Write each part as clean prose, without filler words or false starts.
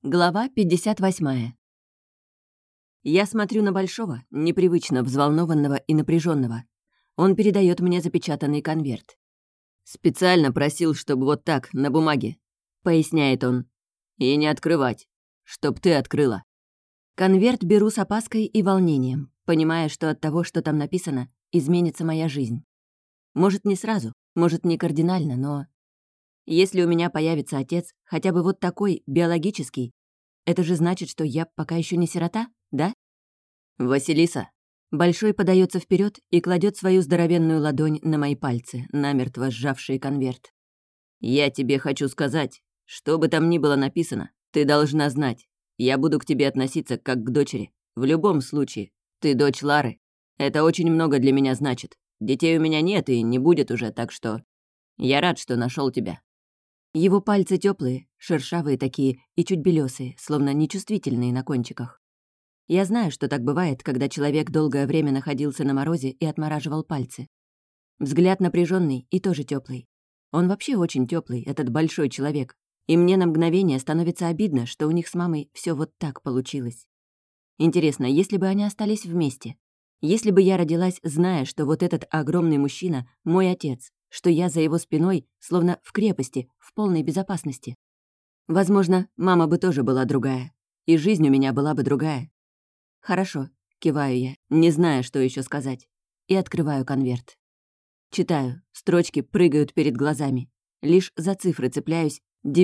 Глава 58. Я смотрю на Большого, непривычно взволнованного и напряженного. Он передает мне запечатанный конверт. «Специально просил, чтобы вот так, на бумаге», — поясняет он. «И не открывать. Чтоб ты открыла». Конверт беру с опаской и волнением, понимая, что от того, что там написано, изменится моя жизнь. Может, не сразу, может, не кардинально, но... Если у меня появится отец, хотя бы вот такой, биологический, это же значит, что я пока еще не сирота, да? «Василиса». Большой подается вперед и кладет свою здоровенную ладонь на мои пальцы, намертво сжавшие конверт. «Я тебе хочу сказать, что бы там ни было написано, ты должна знать. Я буду к тебе относиться как к дочери. В любом случае, ты дочь Лары. Это очень много для меня значит. Детей у меня нет и не будет уже, так что... Я рад, что нашел тебя». Его пальцы теплые, шершавые такие и чуть белесые, словно нечувствительные на кончиках. Я знаю, что так бывает, когда человек долгое время находился на морозе и отмораживал пальцы. Взгляд напряженный и тоже теплый. Он вообще очень теплый, этот большой человек. И мне на мгновение становится обидно, что у них с мамой все вот так получилось. Интересно, если бы они остались вместе? Если бы я родилась, зная, что вот этот огромный мужчина — мой отец, что я за его спиной, словно в крепости, в полной безопасности. Возможно, мама бы тоже была другая, и жизнь у меня была бы другая. «Хорошо», — киваю я, не зная, что еще сказать, и открываю конверт. Читаю, строчки прыгают перед глазами. Лишь за цифры цепляюсь: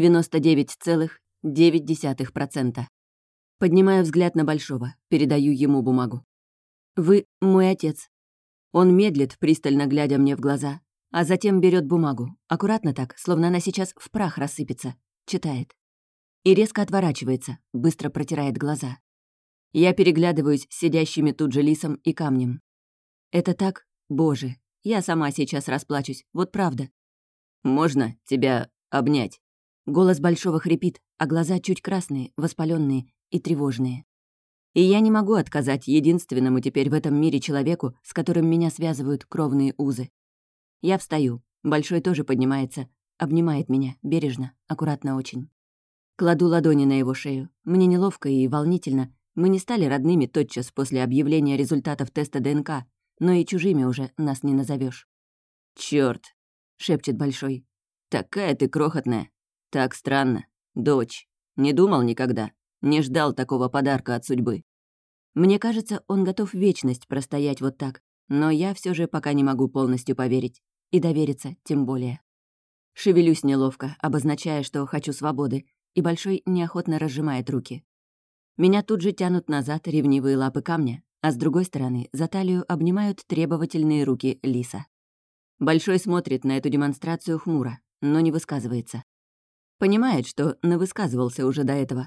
99,9%. Поднимаю взгляд на Большого, передаю ему бумагу. «Вы мой отец». Он медлит, пристально глядя мне в глаза, а затем берет бумагу, аккуратно так, словно она сейчас в прах рассыпется, читает. И резко отворачивается, быстро протирает глаза. Я переглядываюсь с сидящими тут же лисом и камнем. Это так, боже, я сама сейчас расплачусь, вот правда. «Можно тебя обнять?» Голос Большого хрипит, а глаза чуть красные, воспаленные и тревожные. И я не могу отказать единственному теперь в этом мире человеку, с которым меня связывают кровные узы. Я встаю, Большой тоже поднимается, обнимает меня, бережно, аккуратно очень. Кладу ладони на его шею. Мне неловко и волнительно. Мы не стали родными тотчас после объявления результатов теста ДНК, но и чужими уже нас не назовешь. «Чёрт!» — шепчет Большой. «Такая ты крохотная. Так странно. Дочь. Не думал никогда. Не ждал такого подарка от судьбы». Мне кажется, он готов вечность простоять вот так, но я все же пока не могу полностью поверить. И довериться тем более. Шевелюсь неловко, обозначая, что хочу свободы, и Большой неохотно разжимает руки. Меня тут же тянут назад ревнивые лапы камня, а с другой стороны за талию обнимают требовательные руки лиса. Большой смотрит на эту демонстрацию хмуро, но не высказывается. Понимает, что навысказывался уже до этого.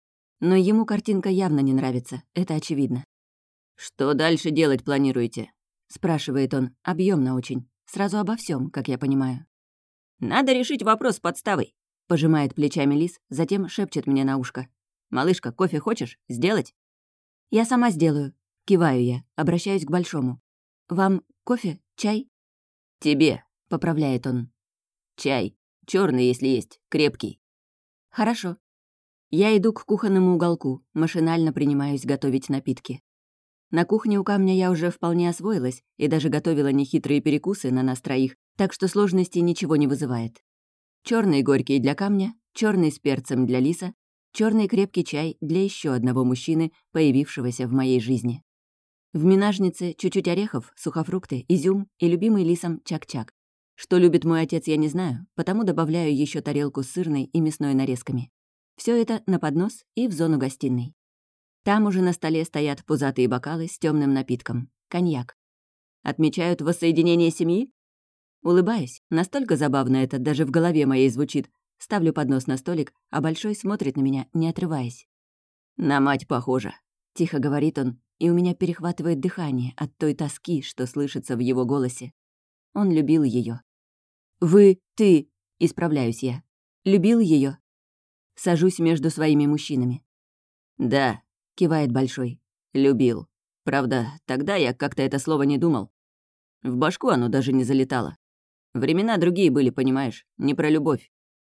Но ему картинка явно не нравится, это очевидно. «Что дальше делать планируете?» — спрашивает он, объемно очень, сразу обо всем, как я понимаю. «Надо решить вопрос с подставой», — пожимает плечами лис, затем шепчет мне на ушко. «Малышка, кофе хочешь? Сделать?» «Я сама сделаю», — киваю я, обращаюсь к Большому. «Вам кофе? Чай?» «Тебе», — поправляет он. «Чай. Черный, если есть, крепкий». «Хорошо». Я иду к кухонному уголку, машинально принимаюсь готовить напитки. На кухне у камня я уже вполне освоилась и даже готовила нехитрые перекусы на нас троих, так что сложностей ничего не вызывает. Черный горький для камня, черный с перцем для лиса, черный крепкий чай для еще одного мужчины, появившегося в моей жизни. В минажнице чуть-чуть орехов, сухофрукты, изюм и любимый лисом чак-чак. Что любит мой отец, я не знаю, потому добавляю еще тарелку с сырной и мясной нарезками. Все это на поднос и в зону гостиной. Там уже на столе стоят пузатые бокалы с темным напитком — коньяк. Отмечают воссоединение семьи? Улыбаюсь, настолько забавно это даже в голове моей звучит. Ставлю поднос на столик, а Большой смотрит на меня, не отрываясь. «На мать похоже», — тихо говорит он, и у меня перехватывает дыхание от той тоски, что слышится в его голосе. Он любил ее. Ты, исправляюсь я. Любил ее. Сажусь между своими мужчинами. «Да», — кивает Большой, — «любил. Правда, тогда я как-то это слово не думал. В башку оно даже не залетало. Времена другие были, понимаешь, не про любовь.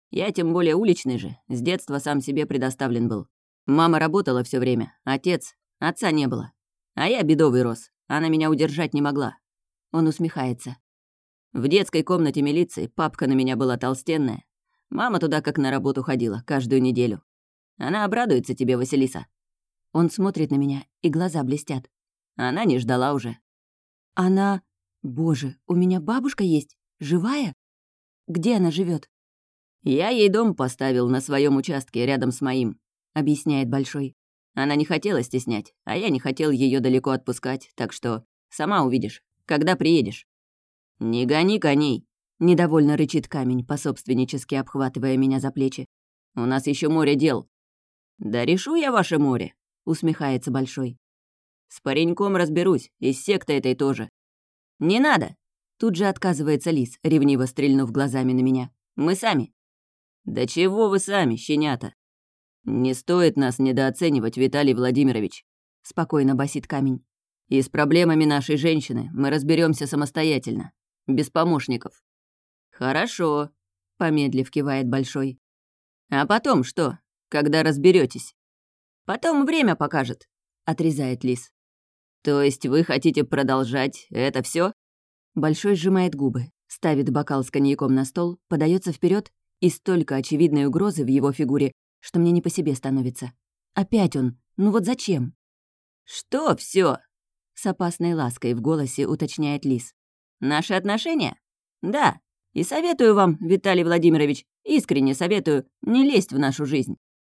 Я тем более уличный же, с детства сам себе предоставлен был. Мама работала все время, отца не было. А я бедовый рос, она меня удержать не могла. Он усмехается. В детской комнате милиции папка на меня была толстенная. Мама туда как на работу ходила, каждую неделю. Она обрадуется тебе, Василиса. Он смотрит на меня, и глаза блестят. Она не ждала уже. Она... Боже, у меня бабушка есть? Живая? Где она живет? Я ей дом поставил на своем участке рядом с моим, объясняет Большой. Она не хотела стеснять, а я не хотел ее далеко отпускать, так что сама увидишь, когда приедешь. Не гони коней, недовольно рычит Камень, пособственнически обхватывая меня за плечи. У нас еще море дел. Да решу я ваше море, усмехается Большой. С пареньком разберусь, и с сектой этой тоже. Не надо! Тут же отказывается Лис, ревниво стрельнув глазами на меня. Мы сами. Да чего вы сами, щенята? Не стоит нас недооценивать, Виталий Владимирович, спокойно басит Камень. И с проблемами нашей женщины мы разберемся самостоятельно, без помощников. Хорошо, помедлив кивает Большой. А потом что, когда разберетесь? Потом время покажет, отрезает Лис. То есть вы хотите продолжать это все? Большой сжимает губы, ставит бокал с коньяком на стол, подается вперед, и столько очевидной угрозы в его фигуре, что мне не по себе становится. Опять он, ну вот зачем? Что все? С опасной лаской в голосе уточняет Лис. Наши отношения? Да. И советую вам, Виталий Владимирович, искренне советую, не лезть в нашу жизнь.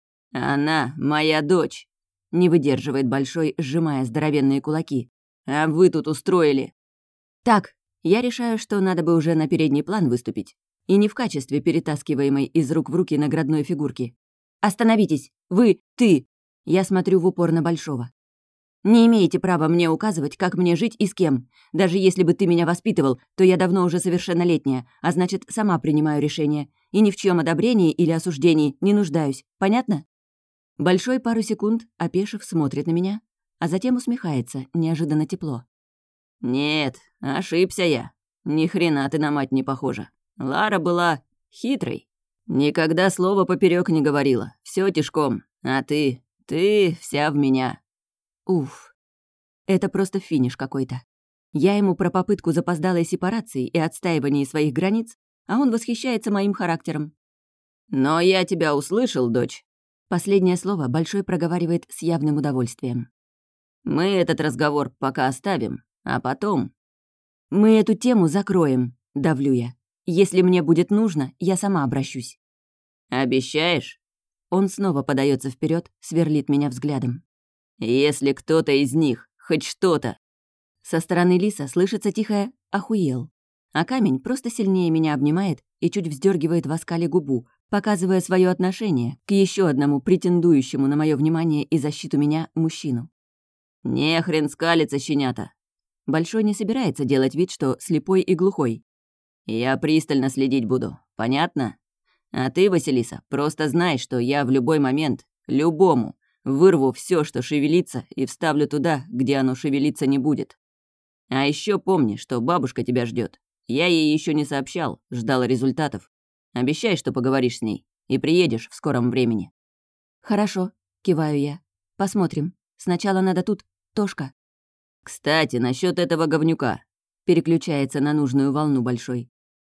Она моя дочь. Не выдерживает Большой, сжимая здоровенные кулаки. А вы тут устроили. Так, я решаю, что надо бы уже на передний план выступить. И не в качестве перетаскиваемой из рук в руки наградной фигурки. Остановитесь! Вы, ты! Я смотрю в упор на Большого. Не имеете права мне указывать, как мне жить и с кем. Даже если бы ты меня воспитывал, то я давно уже совершеннолетняя, а значит, сама принимаю решение. И ни в чьем одобрении или осуждении не нуждаюсь. Понятно? Большой пару секунд, опешив, смотрит на меня, а затем усмехается, неожиданно тепло. «Нет, ошибся я. Ни хрена ты на мать не похожа. Лара была хитрой. Никогда слова поперек не говорила. Все тишком. А ты вся в меня». Уф. Это просто финиш какой-то. Я ему про попытку запоздалой сепарации и отстаивания своих границ, а он восхищается моим характером. «Но я тебя услышал, дочь». Последнее слово Большой проговаривает с явным удовольствием. «Мы этот разговор пока оставим, а потом...» «Мы эту тему закроем», — давлю я. «Если мне будет нужно, я сама обращусь». «Обещаешь?» Он снова подается вперед, сверлит меня взглядом. «Если кто-то из них, хоть что-то...» Со стороны Лиса слышится тихое «охуел», а Камень просто сильнее меня обнимает и чуть вздергивает в оскале губу, показывая свое отношение к еще одному претендующему на мое внимание и защиту меня мужчину. «Не хрен скалиться, щенята!» Большой не собирается делать вид, что слепой и глухой. «Я пристально следить буду, понятно? А ты, Василиса, просто знай, что я в любой момент, любому, вырву все, что шевелится, и вставлю туда, где оно шевелиться не будет. А еще помни, что бабушка тебя ждет. Я ей еще не сообщал, ждал результатов. Обещай, что поговоришь с ней, и приедешь в скором времени». «Хорошо», — киваю я. «Посмотрим. Сначала надо тут Тошка». «Кстати, насчет этого говнюка», — переключается на нужную волну Большой.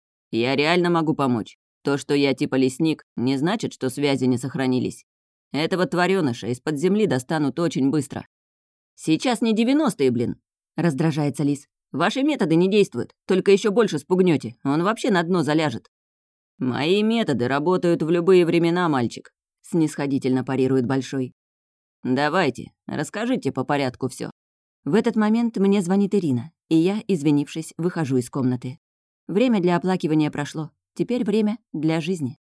«Я реально могу помочь. То, что я типа лесник, не значит, что связи не сохранились. Этого тварёныша из-под земли достанут очень быстро». «Сейчас не 90-е, блин», — раздражается Лис. «Ваши методы не действуют, только еще больше спугнете. Он вообще на дно заляжет». «Мои методы работают в любые времена, мальчик», — снисходительно парирует Большой. «Давайте, расскажите по порядку все. В этот момент мне звонит Ирина, и я, извинившись, выхожу из комнаты. Время для оплакивания прошло, теперь время для жизни.